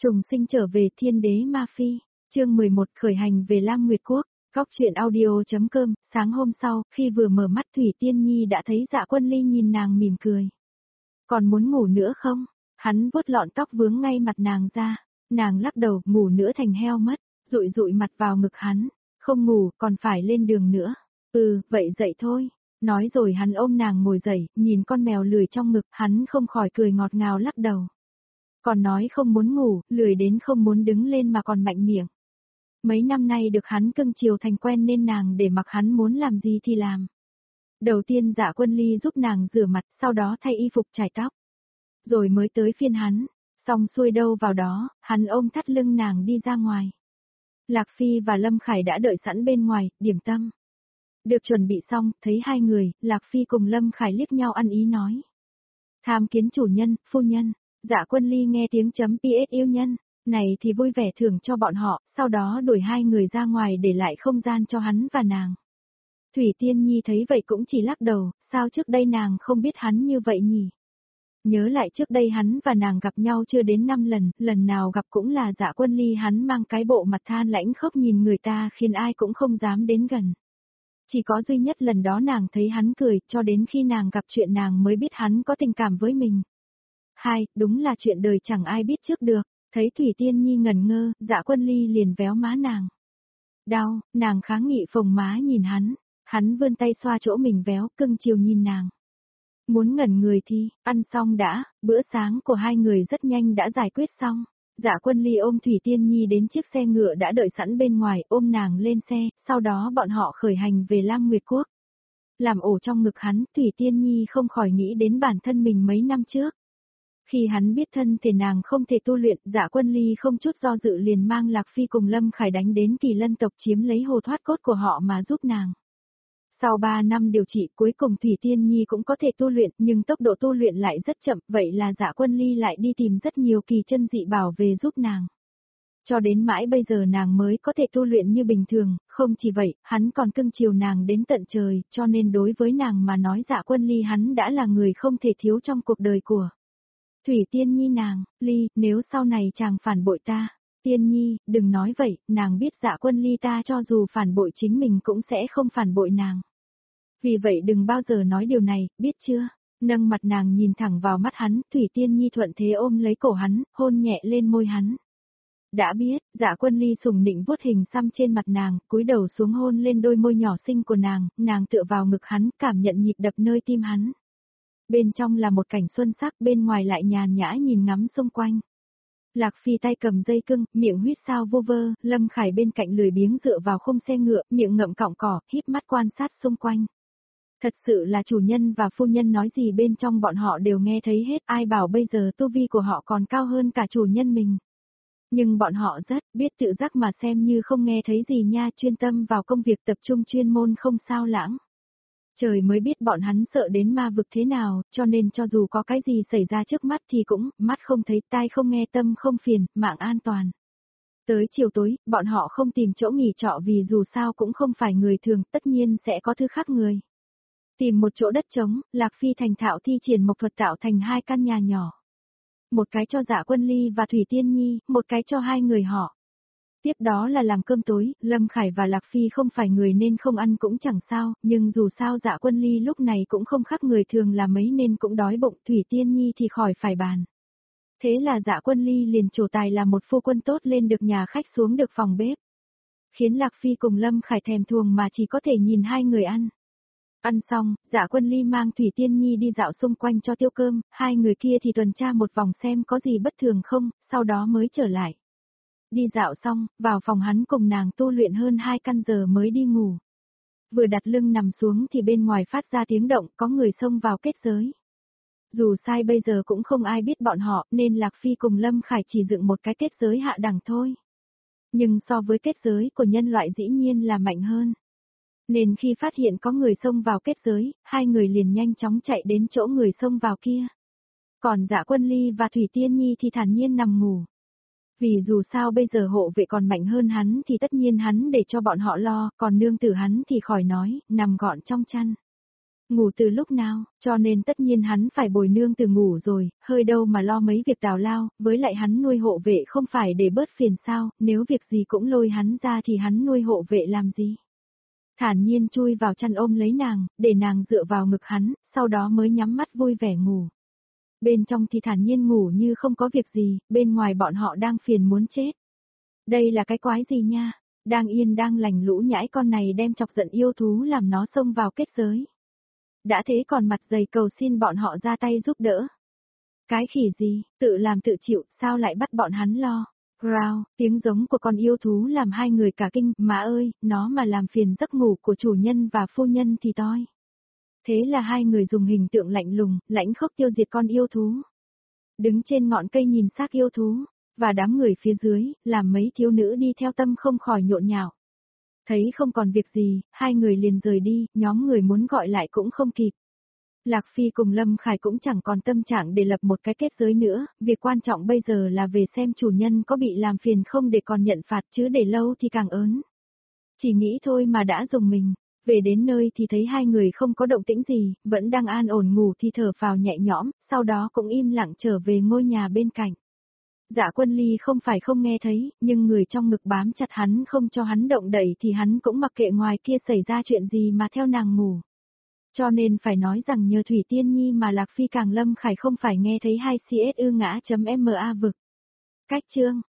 Trùng sinh trở về Thiên Đế Ma Phi, chương 11 khởi hành về Lam Nguyệt Quốc, góc truyện audio.com, sáng hôm sau, khi vừa mở mắt Thủy Tiên Nhi đã thấy Dạ Quân Ly nhìn nàng mỉm cười. Còn muốn ngủ nữa không? Hắn vuốt lọn tóc vướng ngay mặt nàng ra, nàng lắc đầu, ngủ nữa thành heo mất, dụi dụi mặt vào ngực hắn, không ngủ, còn phải lên đường nữa. Vậy dậy thôi. Nói rồi hắn ôm nàng ngồi dậy, nhìn con mèo lười trong ngực, hắn không khỏi cười ngọt ngào lắc đầu. Còn nói không muốn ngủ, lười đến không muốn đứng lên mà còn mạnh miệng. Mấy năm nay được hắn cưng chiều thành quen nên nàng để mặc hắn muốn làm gì thì làm. Đầu tiên Dạ Quân Ly giúp nàng rửa mặt, sau đó thay y phục chải tóc. Rồi mới tới phiên hắn, xong xuôi đâu vào đó, hắn ôm thắt lưng nàng đi ra ngoài. Lạc Phi và Lâm Khải đã đợi sẵn bên ngoài, điểm tâm. Được chuẩn bị xong, thấy hai người, Lạc Phi cùng Lâm Khải liếc nhau ăn ý nói. Tham kiến chủ nhân, phu nhân. Dạ Quân Ly nghe tiếng chấm PS yêu nhân, này thì vui vẻ thưởng cho bọn họ, sau đó đuổi hai người ra ngoài để lại không gian cho hắn và nàng. Thủy Tiên Nhi thấy vậy cũng chỉ lắc đầu, sao trước đây nàng không biết hắn như vậy nhỉ? Nhớ lại trước đây hắn và nàng gặp nhau chưa đến 5 lần, lần nào gặp cũng là Dạ Quân Ly hắn mang cái bộ mặt than lãnh khốc nhìn người ta khiến ai cũng không dám đến gần. Chỉ có duy nhất lần đó nàng thấy hắn cười, cho đến khi nàng gặp chuyện nàng mới biết hắn có tình cảm với mình. Đúng là chuyện đời chẳng ai biết trước được, thấy Thủy Tiên Nhi ngẩn ngơ, Dạ Quân Ly liền véo má nàng. Đau, nàng kháng nghị phồng má nhìn hắn vươn tay xoa chỗ mình véo, cưng chiều nhìn nàng. Muốn ngẩn người thì, ăn xong đã, bữa sáng của hai người rất nhanh đã giải quyết xong. Dạ Quân Ly ôm Thủy Tiên Nhi đến chiếc xe ngựa đã đợi sẵn bên ngoài, ôm nàng lên xe, sau đó bọn họ khởi hành về Lam Nguyệt Quốc. Làm ổ trong ngực hắn, Thủy Tiên Nhi không khỏi nghĩ đến bản thân mình mấy năm trước. Khi hắn biết thân thể nàng không thể tu luyện, Dạ Quân Ly không chút do dự liền mang Lạc Phi cùng Lâm Khải đánh đến Kỳ Lân tộc chiếm lấy hồ thoát cốt của họ mà giúp nàng. Sau 3 năm điều trị cuối cùng Thủy Tiên Nhi cũng có thể tu luyện nhưng tốc độ tu luyện lại rất chậm, vậy là Dạ Quân Ly lại đi tìm rất nhiều kỳ chân dị bảo về giúp nàng. Cho đến mãi bây giờ nàng mới có thể tu luyện như bình thường, không chỉ vậy, hắn còn cưng chiều nàng đến tận trời, cho nên đối với nàng mà nói Dạ Quân Ly hắn đã là người không thể thiếu trong cuộc đời của Thủy Tiên Nhi nàng. Ly, nếu sau này chàng phản bội ta, Tiên Nhi, đừng nói vậy, nàng biết Dạ Quân Ly ta cho dù phản bội chính mình cũng sẽ không phản bội nàng. Vì vậy đừng bao giờ nói điều này, biết chưa? Nâng mặt nàng nhìn thẳng vào mắt hắn, Thủy Tiên Nhi thuận thế ôm lấy cổ hắn, hôn nhẹ lên môi hắn. Đã biết, Dạ Quân Ly sủng nịnh vuốt hình xăm trên mặt nàng, cúi đầu xuống hôn lên đôi môi nhỏ xinh của nàng tựa vào ngực hắn, cảm nhận nhịp đập nơi tim hắn. Bên trong là một cảnh xuân sắc, bên ngoài lại nhàn nhã nhìn ngắm xung quanh. Lạc Phi tay cầm dây cưng, miệng huýt sao vô vơ, Lâm Khải bên cạnh lười biếng dựa vào khung xe ngựa, miệng ngậm cọng cỏ, híp mắt quan sát xung quanh. Thật sự là chủ nhân và phu nhân nói gì bên trong bọn họ đều nghe thấy hết, ai bảo bây giờ tu vi của họ còn cao hơn cả chủ nhân mình. Nhưng bọn họ rất biết tự giác mà xem như không nghe thấy gì nha, chuyên tâm vào công việc tập trung chuyên môn không sao lãng. Trời mới biết bọn hắn sợ đến ma vực thế nào, cho nên cho dù có cái gì xảy ra trước mắt thì cũng, mắt không thấy, tai không nghe, tâm không phiền, mạng an toàn. Tới chiều tối, bọn họ không tìm chỗ nghỉ trọ vì dù sao cũng không phải người thường, tất nhiên sẽ có thứ khác người. Tìm một chỗ đất trống, Lạc Phi thành thạo thi triển mộc thuật tạo thành 2 căn nhà nhỏ. Một cái cho Dạ Quân Ly và Thủy Tiên Nhi, một cái cho 2 người họ. Tiếp đó là làm cơm tối, Lâm Khải và Lạc Phi không phải người nên không ăn cũng chẳng sao, nhưng dù sao Dạ Quân Ly lúc này cũng không khác người thường là mấy nên cũng đói bụng, Thủy Tiên Nhi thì khỏi phải bàn. Thế là Dạ Quân Ly liền trổ tài làm một phu quân tốt lên được nhà khách xuống được phòng bếp. Khiến Lạc Phi cùng Lâm Khải thèm thuồng mà chỉ có thể nhìn 2 người ăn. Ăn xong, Dạ Quân Ly mang Thủy Tiên Nhi đi dạo xung quanh cho tiêu cơm, 2 người kia thì tuần tra một vòng xem có gì bất thường không, sau đó mới trở lại. Đi dạo xong, vào phòng hắn cùng nàng tu luyện hơn 2 canh giờ mới đi ngủ. Vừa đặt lưng nằm xuống thì bên ngoài phát ra tiếng động, có người xông vào kết giới. Dù sai bây giờ cũng không ai biết bọn họ, nên Lạc Phi cùng Lâm Khải chỉ dựng một cái kết giới hạ đẳng thôi. Nhưng so với kết giới của nhân loại dĩ nhiên là mạnh hơn. Nên khi phát hiện có người xông vào kết giới, 2 người liền nhanh chóng chạy đến chỗ người xông vào kia. Còn Dạ Quân Ly và Thủy Tiên Nhi thì thản nhiên nằm ngủ. Vì dù sao bây giờ hộ vệ còn mạnh hơn hắn thì tất nhiên hắn để cho bọn họ lo, còn nương tử hắn thì khỏi nói, nằm gọn trong chăn. Ngủ từ lúc nào, cho nên tất nhiên hắn phải bồi nương từ ngủ rồi, hơi đâu mà lo mấy việc tào lao, với lại hắn nuôi hộ vệ không phải để bớt phiền sao, nếu việc gì cũng lôi hắn ra thì hắn nuôi hộ vệ làm gì. Thản nhiên chui vào chăn ôm lấy nàng, để nàng dựa vào ngực hắn, sau đó mới nhắm mắt vui vẻ ngủ. Bên trong thì thản nhiên ngủ như không có việc gì, bên ngoài bọn họ đang phiền muốn chết. Đây là cái quái gì nha, đang yên đang lành lũ nhãi con này đem chọc giận yêu thú làm nó xông vào kết giới. Đã thế còn mặt dày cầu xin bọn họ ra tay giúp đỡ. Cái khỉ gì, tự làm tự chịu, sao lại bắt bọn hắn lo. Growl, tiếng giống của con yêu thú làm hai người cả kinh, má ơi, nó mà làm phiền giấc ngủ của chủ nhân và phu nhân thì toi. Thế là hai người dùng hình tượng lạnh lùng, lãnh khốc tiêu diệt con yêu thú. Đứng trên ngọn cây nhìn xác yêu thú, và đám người phía dưới, làm mấy thiếu nữ đi theo tâm không khỏi nhộn nhạo. Thấy không còn việc gì, hai người liền rời đi, nhóm người muốn gọi lại cũng không kịp. Lạc Phi cùng Lâm Khải cũng chẳng còn tâm trạng để lập một cái kết giới nữa, việc quan trọng bây giờ là về xem chủ nhân có bị làm phiền không để còn nhận phạt chứ để lâu thì càng ớn. Chỉ nghĩ thôi mà đã dùng mình, về đến nơi thì thấy hai người không có động tĩnh gì, vẫn đang an ổn ngủ thì thở phào nhẹ nhõm, sau đó cũng im lặng trở về ngôi nhà bên cạnh. Dạ Quân Ly không phải không nghe thấy, nhưng người trong ngực bám chặt hắn không cho hắn động đậy thì hắn cũng mặc kệ ngoài kia xảy ra chuyện gì mà theo nàng ngủ. Cho nên phải nói rằng nhờ Thủy Tiên Nhi mà Lạc Phi càng Lâm Khải không phải nghe thấy 2 CSU ngã.ma vực. Cách chương